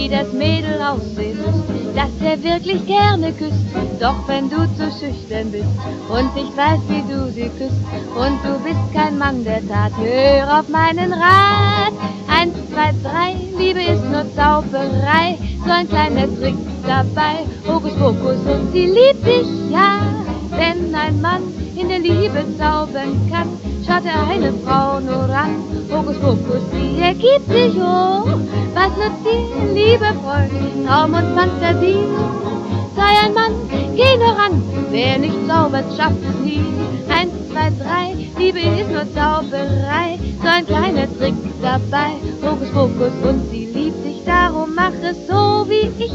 wie das Mädel aussehen muss, das er wirklich gerne küsst. Doch wenn du zu schüchtern bist und nicht weißt, wie du sie küsst, und du bist kein Mann der Tat, hör auf meinen Rat. 1, 2, 3, Liebe ist nur Zauberei, so ein kleiner Trick dabei, Hokus Pokus und sie liebt dich, ja. Wenn ein Mann in der Liebe zaubern kann, schaut er eine Frau nur an, Hokus Pokus, sie ergibt sich, oh. Was nutzt dir, lieber Freund, Traum und Fantasie? Sei ein Mann, geh nur ran, wer nicht zaubert, schafft es nie. 1, 2, 3, Liebe ist nur Zauberei, so ein kleiner Trick dabei, Hokus Pokus und sie liebt dich, darum mach es so wie ich.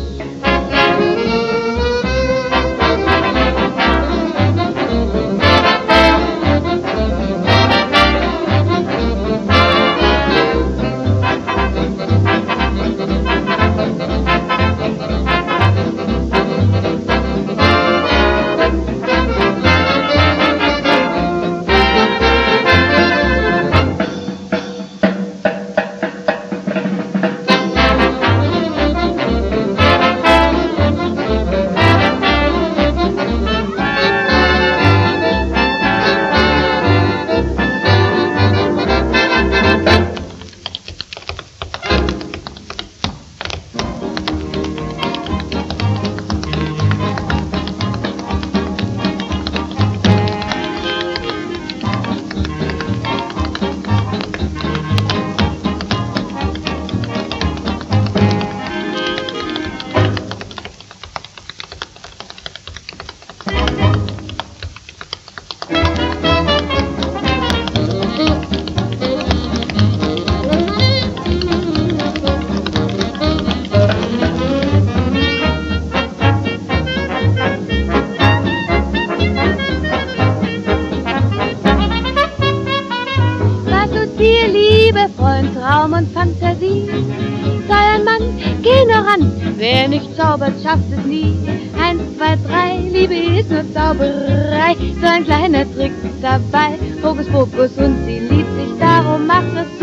Dir, liebe Freund, Traum und Fantasie. Sei ein Mann, geh nur ran, wer nicht zaubert, schafft es nie. 1, 2, 3, Liebe ist nur Zauberei, so ein kleiner Trick dabei, Hokus Pokus und sie liebt sich, darum macht es